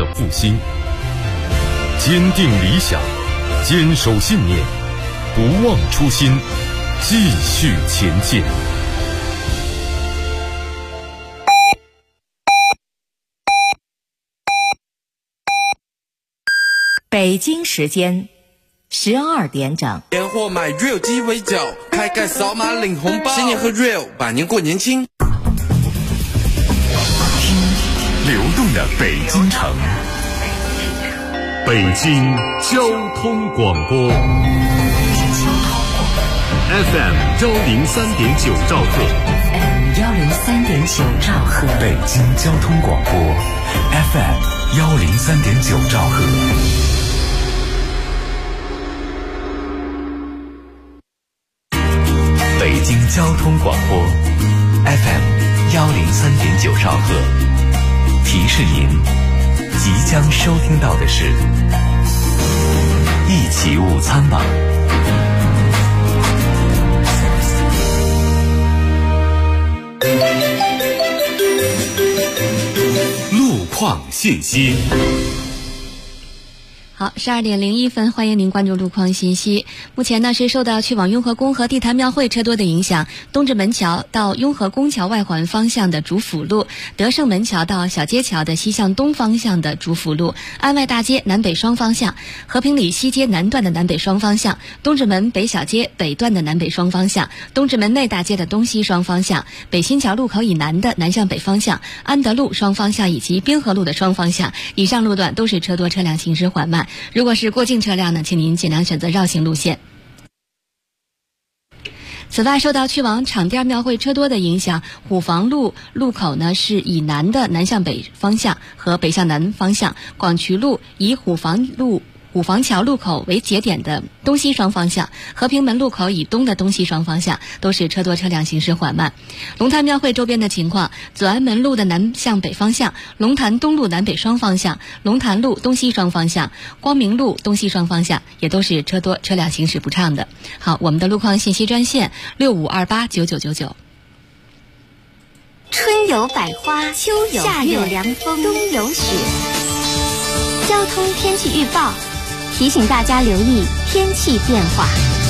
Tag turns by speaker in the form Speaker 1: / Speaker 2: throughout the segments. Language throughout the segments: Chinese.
Speaker 1: 复兴。坚定理想，坚守信念，不忘初心，继续前进。
Speaker 2: 北京时间12点整。
Speaker 3: 年货买 Real 鸡尾酒，开盖扫码领红包，新年喝 Real， 百年过年轻。
Speaker 1: 流动的北京城，北京交通广播 FM 103.9兆赫，
Speaker 2: FM 103.9兆赫，
Speaker 4: 北京交通广播 FM 103.9兆赫。北京交通广播 FM 103.9兆赫，提示您即将收听到的是一起午餐吧。
Speaker 1: 路况信息。
Speaker 5: 好，12点01分，欢迎您关注路况信息。目前呢是受到去往雍和宫和地坛庙会车多的影响，东直门桥到雍和宫桥外环方向的主辅路，德胜门桥到小街桥的西向东方向的主辅路，安外大街南北双方向，和平里西街南段的南北双方向，东直门北小街北段的南北双方向，东直门内大街的东西双方向，北新桥路口以南的南向北方向，安德路双方向以及滨河路的双方向，以上路段都是车多车辆行驶缓慢。如果是过境车辆呢，请您尽量选择绕行路线。此外，受到去往场店庙会车多的影响，虎坊路路口呢是以南的南向北方向和北向南方向，广渠路以虎坊桥路口为节点的东西双方向，和平门路口以东的东西双方向都是车多车辆行驶缓慢。龙潭庙会周边的情况，左安门路的南向北方向，龙潭东路南北双方向，龙潭路东西双方向，光明路东西双方向也都是车多车辆行驶不畅的。好，我们的路况信息专线65289999。
Speaker 6: 春有百花，秋有夏有凉风，冬有雪。交通天气预报提醒大家留意天气变化。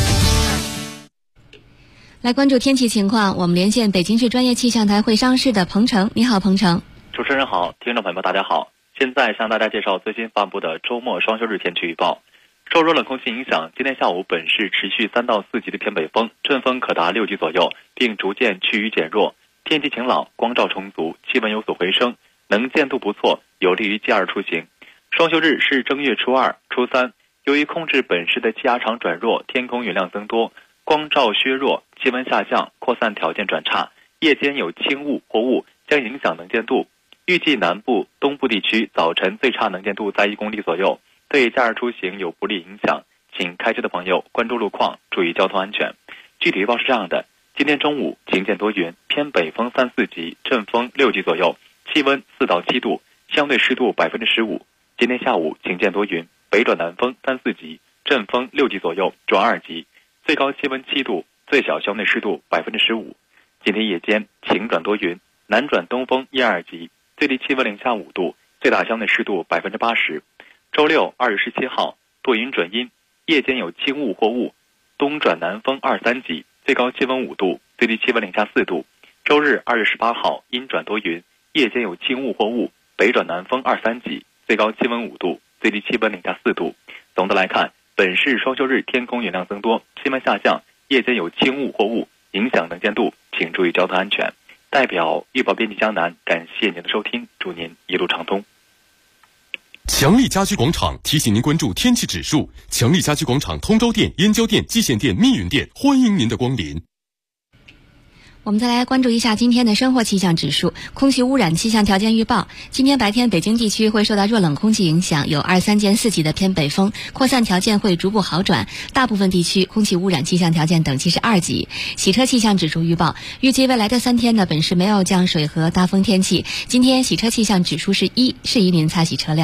Speaker 5: 来关注天气情况，我们连线北京市专业气象台会商室的彭程。你好，彭程。
Speaker 7: 主持人好，听众朋友们大家好。现在向大家介绍最新发布的周末双休日天气预报。受弱冷空气影响，今天下午本市持续3到4级的偏北风，阵风可达6级左右，并逐渐趋于减弱。天气晴朗，光照充足，气温有所回升，能见度不错，有利于假日出行。双休日是正月初2、初3，由于控制本市的气压场转弱，天空云量增多，光照削弱，气温下降，扩散条件转差，夜间有轻雾或雾将影响能见度。预计南部、东部地区早晨最差能见度在1公里左右，对假日出行有不利影响，请开车的朋友关注路况，注意交通安全。具体预报是这样的：今天中午晴间多云，偏北风3、4级，阵风6级左右，气温4到7度，相对湿度15%。今天下午晴间多云，北转南风3、4级，阵风6级左右转2级，最高气温7度，最小相对湿度15%。今天夜间晴转多云，南转东风1、2级，最低气温零下5度，最大相对湿度80%。周六2月17号多云转阴，夜间有轻雾或雾，东转南风2、3级，最高气温5度，最低气温零下4度。周日2月18号阴转多云，夜间有轻雾或雾，北转南风2、3级，最高气温5度，最低气温零下4度。总的来看，本市双休日天空云量增多，气温下降，夜间有轻雾或雾，影响能见度，请注意交通安全。代表预报编辑江南，感谢您的收听，祝您一路畅通。
Speaker 1: 强力家居广场提醒您关注天气指数。强力家居广场通州店、燕郊店、蓟县店、密云店，欢迎您的光临。
Speaker 5: 我们再来关注一下今天的生活气象指数。空气污染气象条件预报，今天白天北京地区会受到弱冷空气影响，有2、3间4级的偏北风，扩散条件会逐步好转，大部分地区空气污染气象条件等级是2级。洗车气象指数预报，预计未来的3天呢，本市没有降水和大风天气。今天洗车气象指数是1，适宜您擦洗车辆。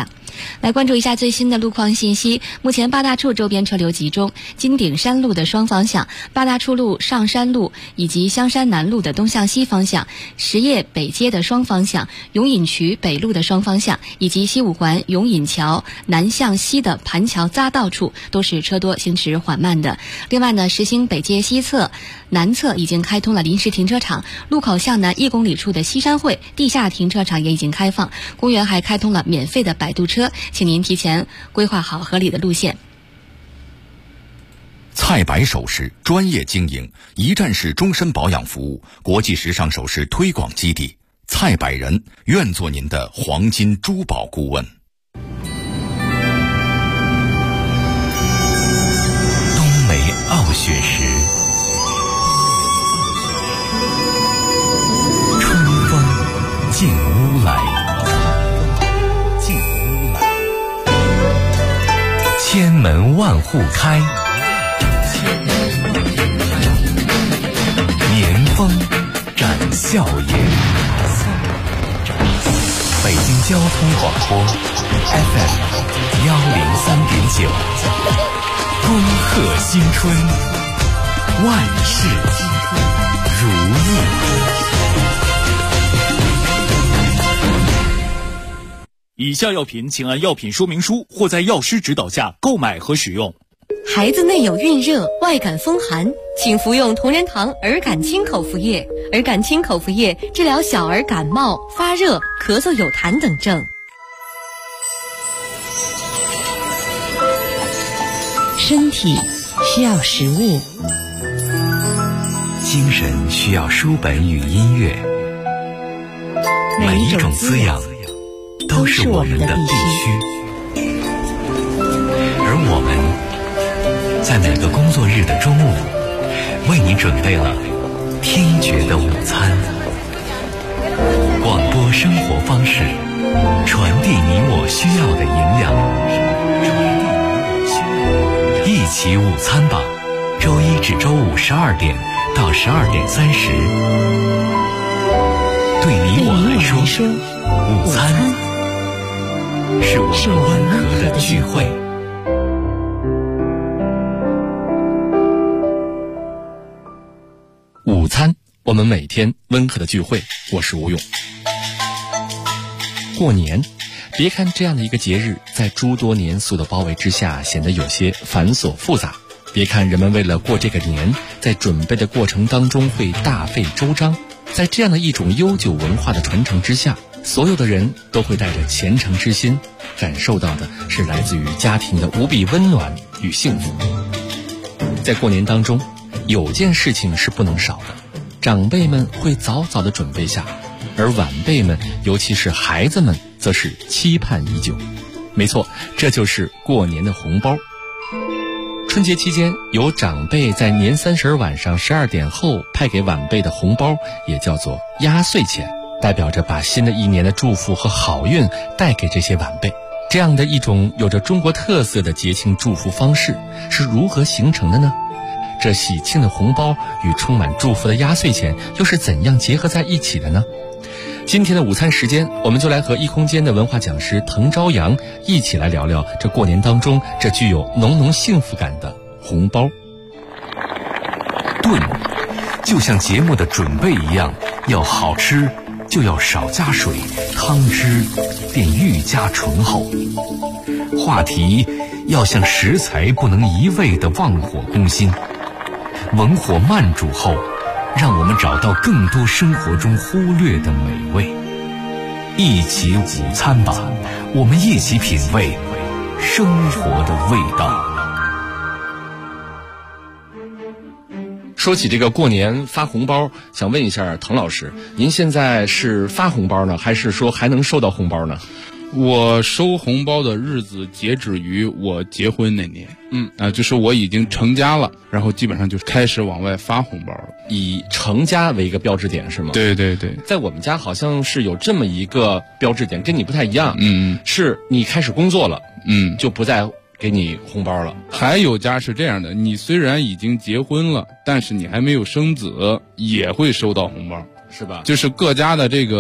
Speaker 5: 来关注一下最新的路况信息。目前八大处周边车流集中，金顶山路的双方向、八大处路上山路以及香山南路的东向西方向、实业北街的双方向、永隐渠北路的双方向，以及西五环永隐桥南向西的盘桥匝道处都是车多行驶缓慢的。另外呢，实兴北街西侧、南侧已经开通了临时停车场，路口向南1公里处的西山汇地下停车场也已经开放，公园还开通了免费的摆渡车，请您提前规划好合理的路线。
Speaker 8: 菜百首饰专业经营，一站式终身保养服务，国际时尚首饰推广基地，菜百人愿做您的黄金珠宝顾问。
Speaker 4: 冬梅傲雪时，春风进屋来，千门万户开，年风展笑颜。北京交通广播 FM 103.9，恭贺新春，万事如意。
Speaker 9: 以下药品请按药品说明书或在药师指导下购买和使用。
Speaker 2: 孩子内有孕热、外感风寒，请服用同仁堂儿感清口服液。儿感清口服液治疗小儿感冒、发热、咳嗽有痰等症。身体需要食物，
Speaker 4: 精神需要书本与音乐，每一种滋养都是我们的必须。而我们在每个工作日的中午，为你准备了听觉的午餐。广播生活方式，传递你我需要的营养。一起午餐吧，周一至周五12点到12点30。对你我来说，午餐是我们温和的聚会。
Speaker 10: 午餐，我们每天温和的聚会。我是吴勇。过年，别看这样的一个节日在诸多年俗的包围之下显得有些繁琐复杂，别看人们为了过这个年，在准备的过程当中会大费周章，在这样的一种悠久文化的传承之下，所有的人都会带着虔诚之心，感受到的是来自于家庭的无比温暖与幸福。在过年当中，有件事情是不能少的，长辈们会早早的准备下，而晚辈们，尤其是孩子们，则是期盼已久。没错，这就是过年的红包。春节期间，有长辈在年30晚上12点后派给晚辈的红包，也叫做压岁钱，代表着把新的一年的祝福和好运带给这些晚辈。这样的一种有着中国特色的节庆祝福方式是如何形成的呢？这喜庆的红包与充满祝福的压岁钱又是怎样结合在一起的呢？今天的午餐时间，我们就来和一空间的文化讲师滕朝阳一起来聊聊这过年当中这具有浓浓幸福感的红包。
Speaker 4: 炖就像节目的准备一样，要好吃就要少加水，汤汁便愈加醇厚。话题要像食材不能一味地忘火攻心，文火慢煮后，让我们找到更多生活中忽略的美味。一起午餐吧，我们一起品味生活的味道。
Speaker 10: 说起这个过年发红包，想问一下滕老师，您现在是发红包呢，还是说还能收到红包呢？
Speaker 11: 我收红包的日子截止于我结婚那年，就是我已经成家了，然后基本上就开始往外发红包了，
Speaker 10: 以成家为一个标志点是吗？
Speaker 11: 对对对，
Speaker 10: 在我们家好像是有这么一个标志点，跟你不太一样，是你开始工作了，就不再给你红包了。
Speaker 11: 还有家是这样的，你虽然已经结婚了，但是你还没有生子，也会收到红包，
Speaker 10: 是吧？
Speaker 11: 就是各家的这个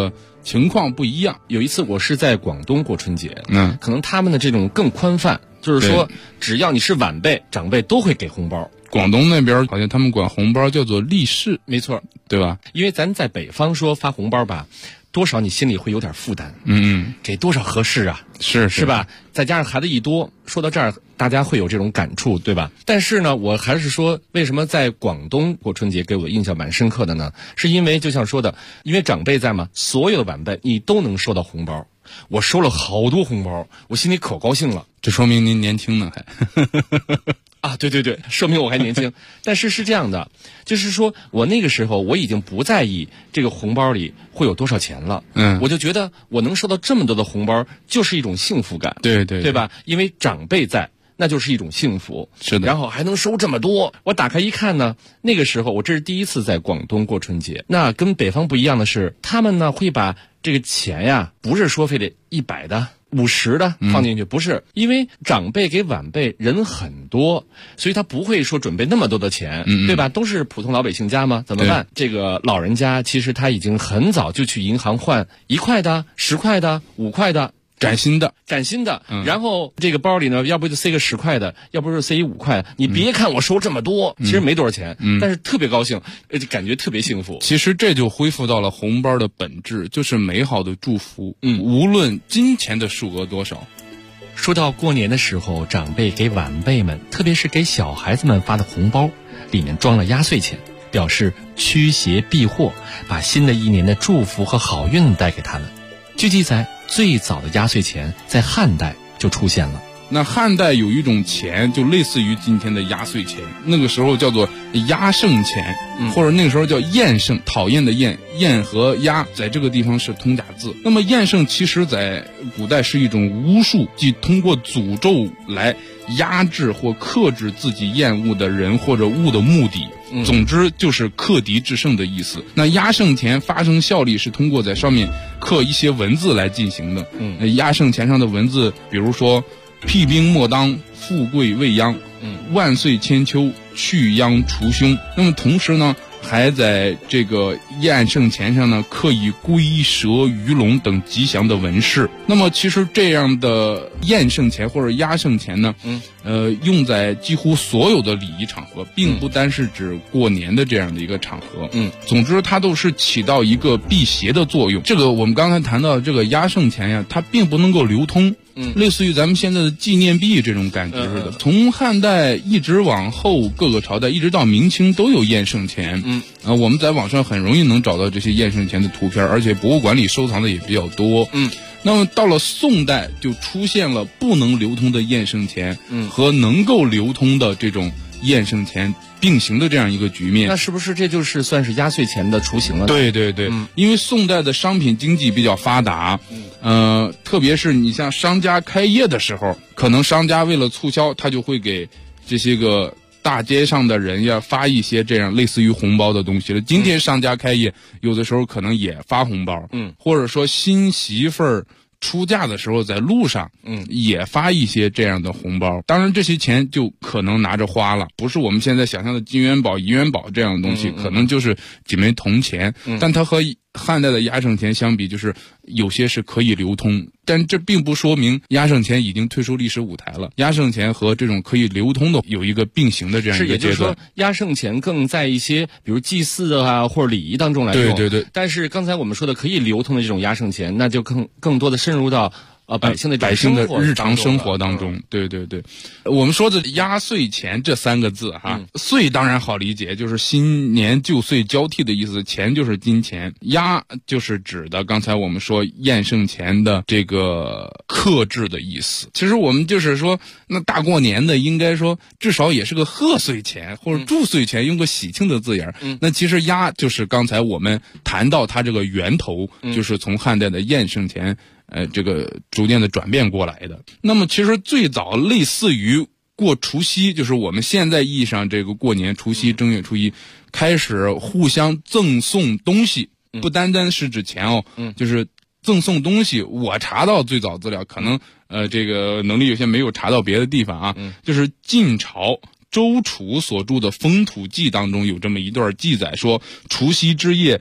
Speaker 11: 情况不一样。
Speaker 10: 有一次我是在广东过春节，
Speaker 11: 可
Speaker 10: 能他们的这种更宽泛，就是说只要你是晚辈长辈都会给红包。
Speaker 11: 广东那边好像他们管红包叫做利是，
Speaker 10: 没错，
Speaker 11: 对吧？
Speaker 10: 因为咱在北方说发红包吧，多少你心里会有点负担，给多少合适啊？是吧？再加上孩子一多，说到这儿，大家会有这种感触，对吧？但是呢，我还是说，为什么在广东过春节给我印象蛮深刻的呢？是因为就像说的，因为长辈在嘛，所有的晚辈你都能收到红包。我收了好多红包，我心里可高兴了。
Speaker 11: 这说明您年轻呢，还
Speaker 10: 啊，对，说明我还年轻。但是是这样的，就是说我那个时候我已经不在意这个红包里会有多少钱了，我就觉得我能收到这么多的红包就是一种幸福感，对吧？因为长辈在，那就是一种幸福，
Speaker 11: 是的。
Speaker 10: 然后还能收这么多，我打开一看呢，那个时候我这是第一次在广东过春节。那跟北方不一样的是，他们呢会把这个钱呀，不是说非得100的、50的放进去，不是，因为长辈给晚辈人很多，所以他不会说准备那么多的钱，对吧？都是普通老百姓家嘛，怎么办？这个老人家其实他已经很早就去银行换1块的、10块的、5块的。
Speaker 11: 崭新的，
Speaker 10: 然后这个包里呢，要不就塞个10块的，要不就塞一5块的。你别看我收这么多，其实没多少钱，但是特别高兴，感觉特别幸福。
Speaker 11: 其实这就恢复到了红包的本质，就是美好的祝福。无论金钱的数额多少。
Speaker 10: 说到过年的时候，长辈给晚辈们，特别是给小孩子们发的红包，里面装了压岁钱，表示驱邪避祸，把新的一年的祝福和好运带给他们。据记载，最早的压岁钱在汉代就出现了。
Speaker 11: 那汉代有一种钱，就类似于今天的压岁钱，那个时候叫做压胜钱，或者那个时候叫厌胜，讨厌的厌，厌和压在这个地方是通假字。那么厌胜其实在古代是一种巫术，即通过诅咒来压制或克制自己厌恶的人或者物的目的。总之就是克敌制胜的意思。那压胜钱发生效力是通过在上面刻一些文字来进行的。压胜钱上的文字，比如说辟兵莫当，富贵未央，万岁千秋，去殃除凶。那么同时呢，还在这个压胜钱上呢刻以龟蛇鱼龙等吉祥的纹饰。那么其实这样的压胜钱或者压胜钱呢，用在几乎所有的礼仪场合，并不单是指过年的这样的一个场合。总之它都是起到一个辟邪的作用。这个我们刚才谈到的这个压胜钱呀，它并不能够流通。类似于咱们现在的纪念币这种感觉似的。从汉代一直往后各个朝代，一直到明清都有验胜钱。我们在网上很容易能找到这些验胜钱的图片，而且博物馆里收藏的也比较多。那么到了宋代，就出现了不能流通的验胜钱和能够流通的这种验胜钱并行的这样一个局面。
Speaker 10: 那是不是这就是算是压岁钱的雏形了呢？
Speaker 11: 对，因为宋代的商品经济比较发达，特别是你像商家开业的时候，可能商家为了促销，他就会给这些个大街上的人呀发一些这样类似于红包的东西了。今天商家开业，有的时候可能也发红包，或者说新媳妇儿出嫁的时候在路上也发一些这样的红包。当然这些钱就可能拿着花了，不是我们现在想象的金元宝、银元宝这样的东西，可能就是几枚铜钱。但它和汉代的压胜钱相比，就是有些是可以流通，但这并不说明压胜钱已经退出历史舞台了。压胜钱和这种可以流通的有一个并行的这样一个阶段。
Speaker 10: 也就是说，压胜钱更在一些比如祭祀啊或者礼仪当中来用。
Speaker 11: 对。
Speaker 10: 但是刚才我们说的可以流通的这种压胜钱，那就更多的深入到百姓的
Speaker 11: 日常生活当中。对，我们说的压岁钱这3个字哈，岁当然好理解，就是新年旧岁交替的意思，钱就是金钱，压就是指的刚才我们说验胜钱的这个克制的意思。其实我们就是说，那大过年的应该说至少也是个贺岁钱或者祝岁钱，用个喜庆的字眼。那其实压就是刚才我们谈到它这个源头，就是从汉代的验胜钱这个逐渐的转变过来的。那么其实最早类似于过除夕，就是我们现在意义上这个过年除夕正月初一开始互相赠送东西，不单单是指钱就是赠送东西。我查到最早资料，可能这个能力有些没有查到别的地方啊，就是晋朝周楚所著的《风土记》当中有这么一段记载，说除夕之夜，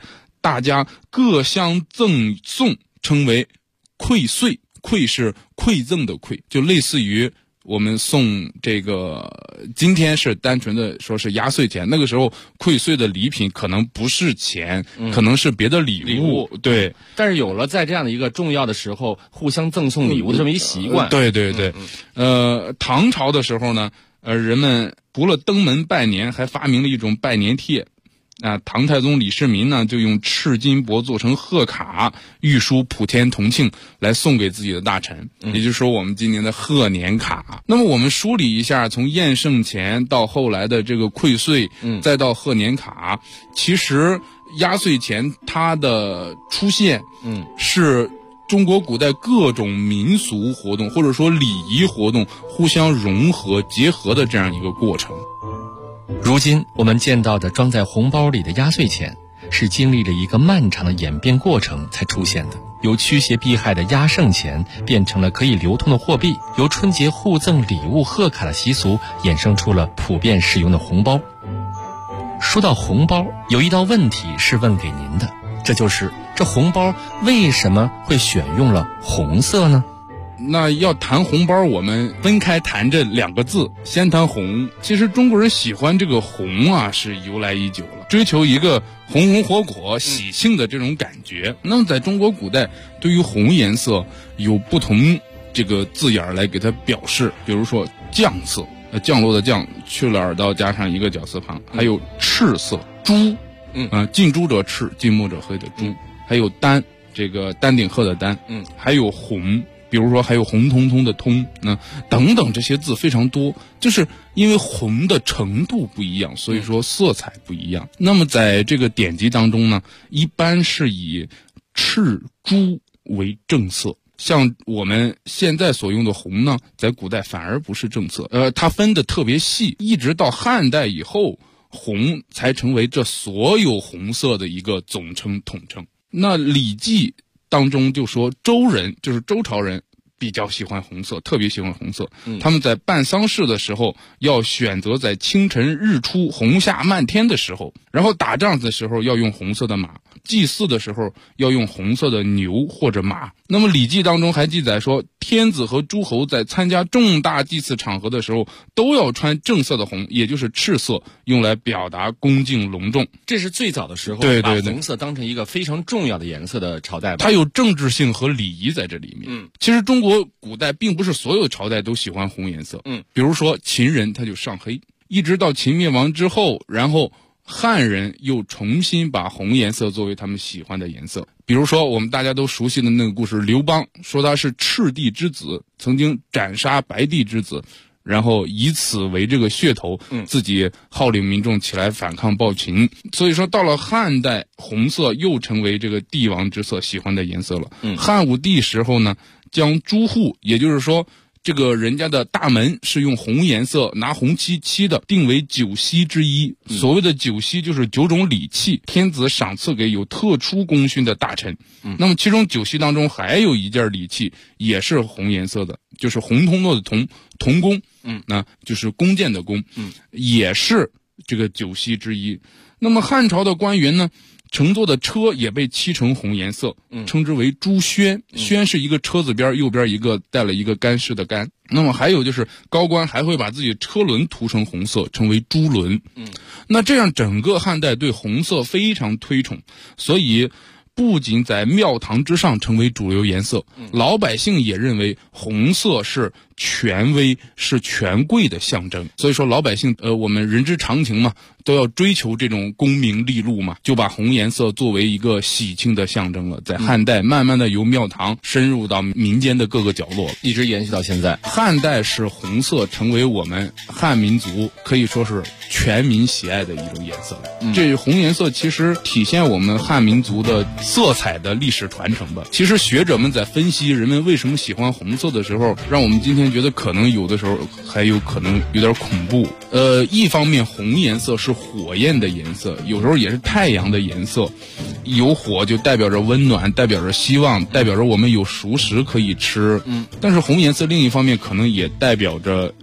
Speaker 11: 大家各相赠送，称为馈岁。馈是馈赠的馈，就类似于我们送这个，今天是单纯的说是压岁钱，那个时候馈岁的礼品可能不是钱，可能是别的礼物。对，
Speaker 10: 但是有了在这样的一个重要的时候互相赠送礼物的这么一习惯。
Speaker 11: 对对对，唐朝的时候呢，人们除了登门拜年，还发明了一种拜年帖。唐太宗李世民呢，就用赤金箔做成贺卡，御书普天同庆来送给自己的大臣，也就是说我们今年的贺年卡。那么我们梳理一下，从宴圣钱到后来的这个馈岁，再到贺年卡，其实压岁钱它的出现，是中国古代各种民俗活动或者说礼仪活动互相融合结合的这样一个过程。
Speaker 10: 如今我们见到的装在红包里的压岁钱，是经历了一个漫长的演变过程才出现的。由驱邪避害的压胜钱变成了可以流通的货币，由春节互赠礼物贺卡的习俗衍生出了普遍使用的红包。说到红包，有一道问题是问给您的，这就是这红包为什么会选用了红色呢？
Speaker 11: 那要谈红包，我们分开谈这两个字，先谈红。其实中国人喜欢这个红啊，是由来已久了，追求一个红红火火喜庆的这种感觉。那么在中国古代，对于红颜色有不同这个字眼来给它表示，比如说绛色，降落的降，去了耳道加上一个绞丝旁，还有赤色，朱，近朱者赤，近墨者黑的朱，还有丹，这个丹顶鹤的丹，还有红。比如说还有红彤彤的通，等等这些字非常多，就是因为红的程度不一样，所以说色彩不一样。那么在这个典籍当中呢，一般是以赤朱为正色，像我们现在所用的红呢，在古代反而不是正色，它分得特别细，一直到汉代以后，红才成为这所有红色的一个总称统称。那《礼记》当中就说周人，就是周朝人比较喜欢红色，特别喜欢红色。他们在办丧事的时候要选择在清晨日出红霞漫天的时候，然后打仗的时候要用红色的马，祭祀的时候要用红色的牛或者马。那么《礼记》当中还记载说，天子和诸侯在参加重大祭祀场合的时候都要穿正色的红，也就是赤色，用来表达恭敬隆重。
Speaker 10: 这是最早的时候把红色当成一个非常重要的颜色的朝代吧，
Speaker 11: 它有政治性和礼仪在这里面。其实中国古代并不是所有朝代都喜欢红颜色，比如说秦人他就上黑，一直到秦灭亡之后，然后汉人又重新把红颜色作为他们喜欢的颜色。比如说我们大家都熟悉的那个故事，刘邦说他是赤帝之子，曾经斩杀白帝之子，然后以此为这个噱头，自己号令民众起来反抗暴秦。所以说到了汉代，红色又成为这个帝王之色，喜欢的颜色了。汉武帝时候呢，将朱户，也就是说这个人家的大门是用红颜色拿红漆漆的，定为九锡之一。所谓的九锡就是9种礼器，天子赏赐给有特殊功勋的大臣。那么其中九锡当中还有一件礼器也是红颜色的，就是红彤彤的铜弓，那就是弓箭的弓，也是这个九锡之一。那么汉朝的官员呢，乘坐的车也被漆成红颜色，称之为朱轩。轩是一个车字边，右边一个带了一个干湿的干。那么还有就是高官还会把自己车轮涂成红色，称为朱轮。那这样整个汉代对红色非常推崇，所以不仅在庙堂之上成为主流颜色，老百姓也认为红色是权威，是权贵的象征。所以说老百姓我们人之常情嘛，都要追求这种功名利禄嘛，就把红颜色作为一个喜庆的象征了。在汉代慢慢的由庙堂深入到民间的各个角落，
Speaker 10: 一直延续到现在。
Speaker 11: 汉代是红色成为我们汉民族可以说是全民喜爱的一种颜色。这红颜色其实体现我们汉民族的色彩的历史传承吧。其实学者们在分析人们为什么喜欢红色的时候，让我们今天觉得可能有的时候还有可能有点恐怖。一方面红颜色是火焰的颜色，有时候也是太阳的颜色，有火就代表着温暖，代表着希望，代表着我们有熟食可以吃。但是红颜色另一方面可能也代表着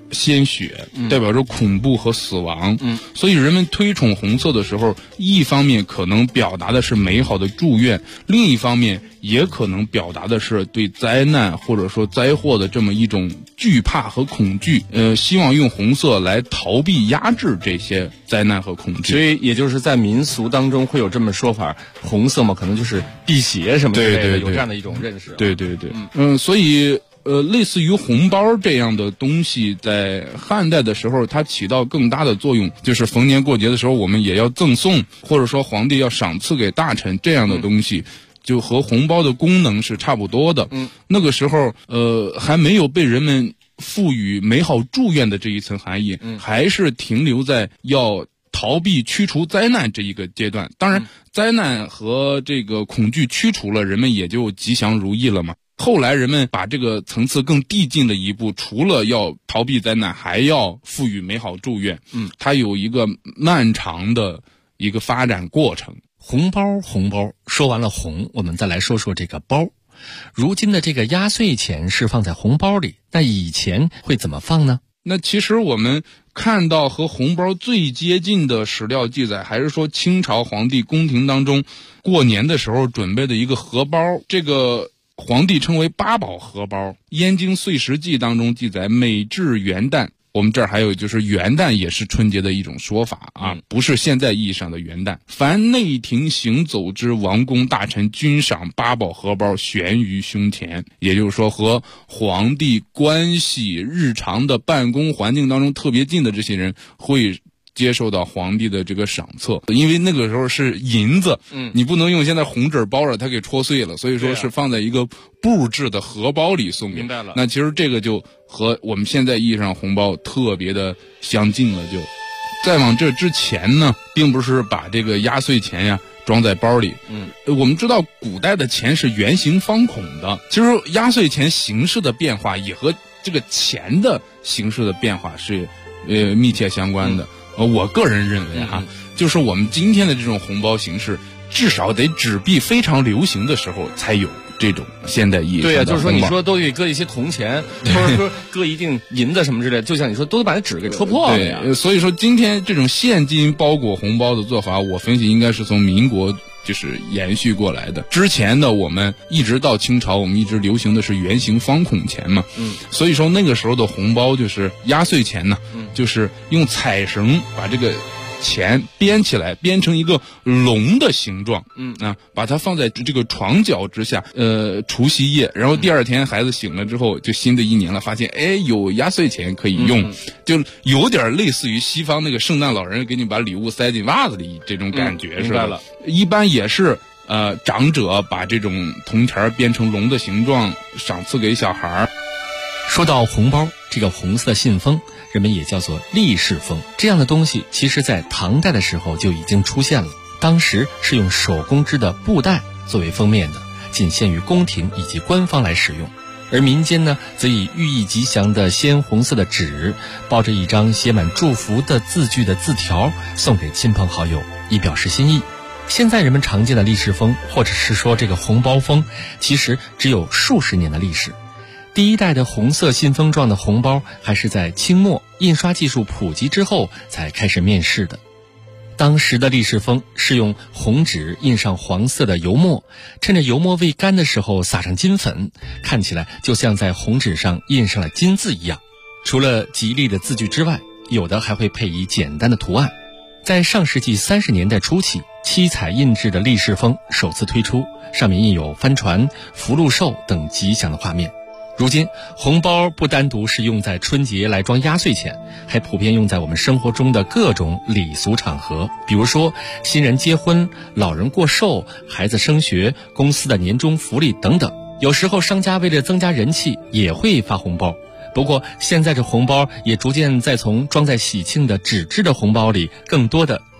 Speaker 11: 鲜血，代表着恐怖和死亡。所以人们推崇红色的时候，一方面可能表达的是美好的祝愿，另一方面也可能表达的是对灾难或者说灾祸的这么一种惧怕和恐惧。希望用红色来逃避压制这些灾难和恐惧。
Speaker 10: 所以也就是在民俗当中会有这么说法，红色嘛可能就是辟邪什么之类的，有这样的一种认识。
Speaker 11: 对，所以类似于红包这样的东西，在汉代的时候，它起到更大的作用，就是逢年过节的时候，我们也要赠送，或者说皇帝要赏赐给大臣这样的东西，就和红包的功能是差不多的。那个时候，还没有被人们赋予美好祝愿的这一层含义，还是停留在要逃避驱除灾难这一个阶段。当然，灾难和这个恐惧驱除了，人们也就吉祥如意了嘛。后来人们把这个层次更递进了一步，除了要逃避灾难，还要赋予美好祝愿。它有一个漫长的一个发展过程。
Speaker 10: 红包，说完了红，我们再来说说这个包。如今的这个压岁钱是放在红包里，那以前会怎么放呢？
Speaker 11: 那其实我们看到和红包最接近的史料记载，还是说清朝皇帝宫廷当中过年的时候准备的一个荷包，这个皇帝称为八宝荷包。《燕京岁时记》当中记载，每至元旦，我们这儿还有就是元旦也是春节的一种说法啊，不是现在意义上的元旦。凡内廷行走之王公大臣，均赏八宝荷包悬于胸前。也就是说，和皇帝关系日常的办公环境当中特别近的这些人会接受到皇帝的这个赏册，因为那个时候是银子，你不能用现在红纸包着它给戳碎了，所以说是放在一个布制的荷包里送。
Speaker 10: 明白了。
Speaker 11: 那其实这个就和我们现在意义上红包特别的相近了。就再往这之前呢，并不是把这个压岁钱呀装在包里。我们知道古代的钱是圆形方孔的，其实压岁钱形式的变化也和这个钱的形式的变化是密切相关的。我个人认为就是我们今天的这种红包形式，至少得纸币非常流行的时候才有这种现代意义上的红包。
Speaker 10: 对呀，就是说你说都得搁一些铜钱，或者说搁一定银子什么之类的，就像你说都得把那纸给戳破了呀。
Speaker 11: 对，所以说今天这种现金包裹红包的做法，我分析应该是从民国就是延续过来的。之前的我们一直到清朝，我们一直流行的是圆形方孔钱嘛。所以说那个时候的红包就是压岁钱呢，就是用彩绳把这个钱编起来，编成一个龙的形状，把它放在这个床脚之下，除夕夜，然后第二天孩子醒了之后，就新的一年了，发现有压岁钱可以用，就有点类似于西方那个圣诞老人给你把礼物塞进袜子里这种感觉，是吧？一般也是长者把这种铜钱编成龙的形状，赏赐给小孩。
Speaker 10: 说到红包，这个红色信封人们也叫做利是封，这样的东西其实在唐代的时候就已经出现了。当时是用手工织的布带作为封面的，仅限于宫廷以及官方来使用。而民间呢，则以寓意吉祥的鲜红色的纸，包着一张写满祝福的字句的字条，送给亲朋好友，以表示心意。现在人们常见的利是封，或者是说这个红包封，其实只有数十年的历史。第一代的红色信封状的红包还是在清末印刷技术普及之后才开始面世的。当时的利是封是用红纸印上黄色的油墨，趁着油墨未干的时候撒上金粉，看起来就像在红纸上印上了金字一样。除了吉利的字句之外，有的还会配以简单的图案。在上世纪30年代初期，七彩印制的利是封首次推出，上面印有帆船、福禄寿等吉祥的画面。如今红包不单独是用在春节来装压岁钱，还普遍用在我们生活中的各种礼俗场合，比如说新人结婚、老人过寿、孩子升学、公司的年终福利等等。有时候商家为了增加人气也会发红包，不过现在这红包也逐渐在从装在喜庆的纸质的红包里，更多的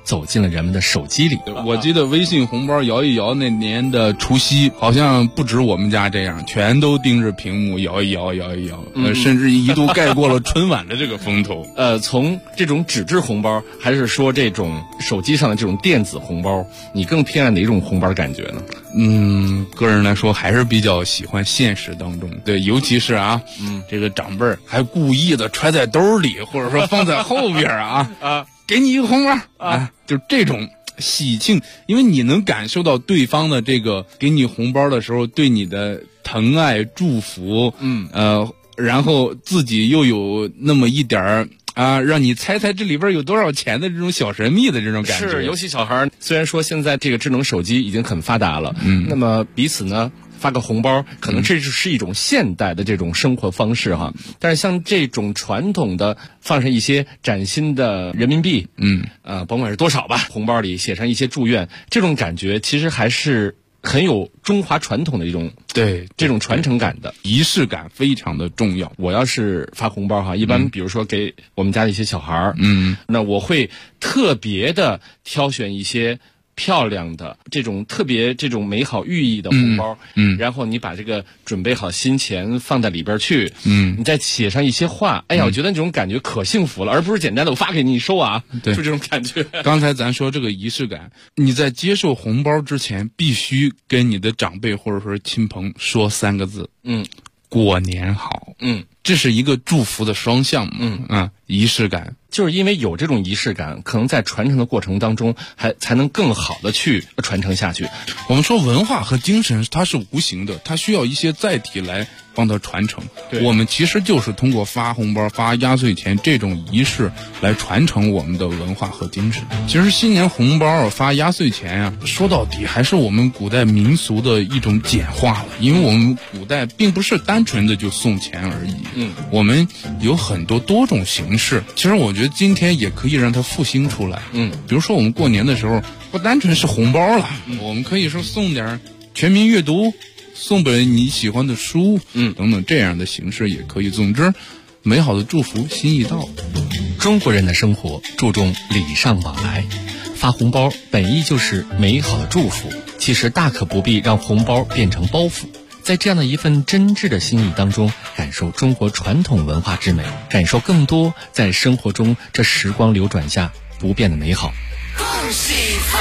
Speaker 10: 走进了人们的手机里。
Speaker 11: 我记得微信红包摇一摇那年的除夕，好像不止我们家这样，全都盯着屏幕摇一摇，甚至一度盖过了春晚的这个风头。
Speaker 10: 从这种纸质红包，还是说这种手机上的这种电子红包，你更偏爱哪种红包感觉呢？
Speaker 11: 个人来说还是比较喜欢现实当中，对，尤其是这个长辈还故意的揣在兜里，或者说放在后边给你一个红包就这种喜庆，因为你能感受到对方的这个给你红包的时候对你的疼爱祝福，然后自己又有那么一点儿让你猜猜这里边有多少钱的这种小神秘的这种感觉。
Speaker 10: 是，尤其小孩，虽然说现在这个智能手机已经很发达了，那么彼此呢发个红包，可能这是一种现代的这种生活方式哈。但是像这种传统的放上一些崭新的人民币，甭管是多少吧，红包里写上一些祝愿，这种感觉其实还是很有中华传统的一种这种传承感的，
Speaker 11: 仪式感非常的重要。
Speaker 10: 我要是发红包一般比如说给我们家的一些小孩那我会特别的挑选一些漂亮的这种特别这种美好寓意的红包，然后你把这个准备好新钱放在里边去，你再写上一些话，哎呀，我觉得这种感觉可幸福了，而不是简单的我发给你收
Speaker 11: 对，
Speaker 10: 就这种感觉。
Speaker 11: 刚才咱说这个仪式感，你在接受红包之前，必须跟你的长辈或者说亲朋说3个字，过年好，这是一个祝福的双向嘛，仪式感。
Speaker 10: 就是因为有这种仪式感，可能在传承的过程当中才能更好的去传承下去。
Speaker 11: 我们说文化和精神它是无形的，它需要一些载体来帮它传承。我们其实就是通过发红包、发压岁钱这种仪式来传承我们的文化和精神。其实新年红包发压岁钱说到底还是我们古代民俗的一种简化了，因为我们古代并不是单纯的就送钱而已，我们有很多多种形式。其实我觉得今天也可以让它复兴出来，比如说我们过年的时候不单纯是红包了，我们可以说送点全民阅读，送本你喜欢的书，等等这样的形式也可以。总之，美好的祝福心意到。
Speaker 10: 中国人的生活注重礼尚往来，发红包本意就是美好的祝福，其实大可不必让红包变成包袱。在这样的一份真挚的心意当中，感受中国传统文化之美，感受更多在生活中这时光流转下不变的美好。
Speaker 12: 恭喜发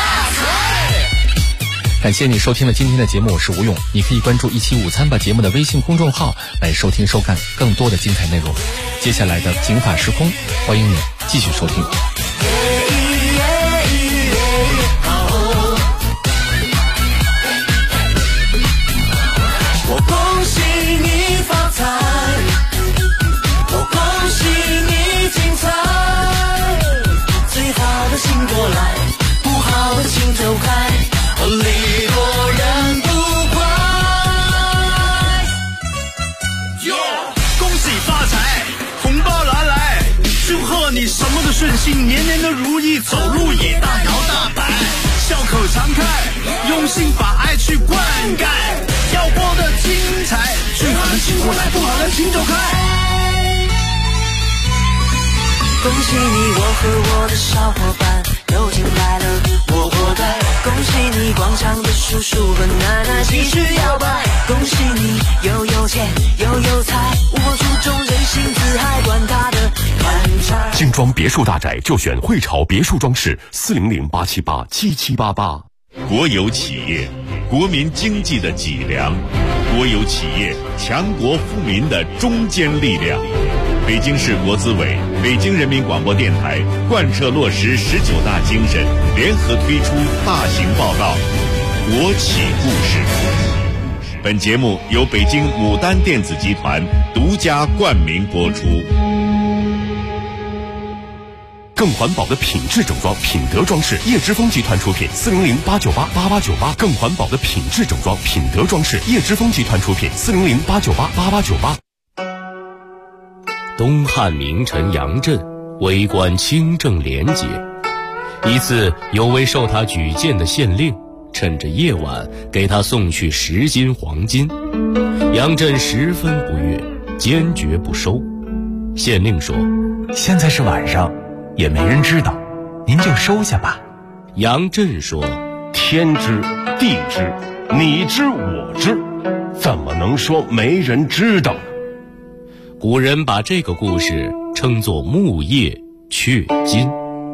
Speaker 12: 财！
Speaker 10: 感谢你收听了今天的节目，我是吴勇。你可以关注一期午餐吧节目的微信公众号来收听收看更多的精彩内容。接下来的警法时空，欢迎你继续收听。
Speaker 12: 我恭喜你发财，我恭喜你精彩，最好的请过来，不好的请走开，礼多人不怪。恭喜发财，红包拿来，祝贺你什么都顺心，年年都如意，走路也大摇大摆，笑口常开，用心把爱去灌溉，要过得精彩，最好的请过来，不好的请走开。恭喜你，我和我的小伙伴又进来了，我活该。恭喜你，广场的叔叔和奶奶继续摇摆。恭喜你，又有钱又有财，我注重人性，自还管他的看财。
Speaker 1: 精装别墅大宅就选汇潮别墅装饰，400-878-7788。
Speaker 13: 国有企业，国民经济的脊梁；国有企业，强国富民的中坚力量。北京市国资委、北京人民广播电台贯彻落实19大精神，联合推出大型报告《国企故事》。本节目由北京牡丹电子集团独家冠名播出。
Speaker 1: 更环保的品质整装，品德装饰，叶之峰集团出品，400-898-8898。更环保的品质整装，品德装饰，叶之峰集团出品，400-898-8898。东汉名臣杨震为官清正廉洁，一次有位受他举荐的县令趁着夜晚给他送去10斤黄金，杨震十分不悦，坚决不收。县令说：“
Speaker 14: 现在是晚上，也没人知道，您就收下吧。”
Speaker 1: 杨震说：
Speaker 14: 天知地知，你知我知，怎么能说没人知道呢？
Speaker 1: 古人把这个故事称作木叶雀金。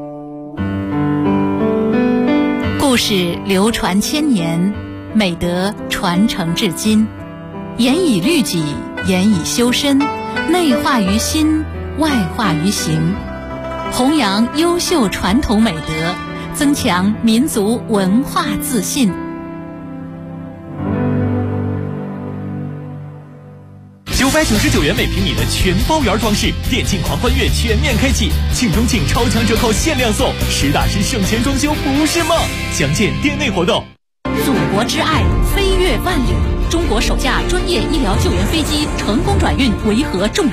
Speaker 15: 故事流传千年，美德传承至今，严以律己，严以修身，内化于心，外化于行，弘扬优秀传统美德，增强民族文化自信。
Speaker 9: 999元每平米的全包圆装饰，电竞狂欢月全面开启，庆中庆超强折扣限量送，实打实省钱装修不是梦。详见店内活动。
Speaker 15: 祖国之爱飞越万里，中国首架专业医疗救援飞机成功转运维和重伤。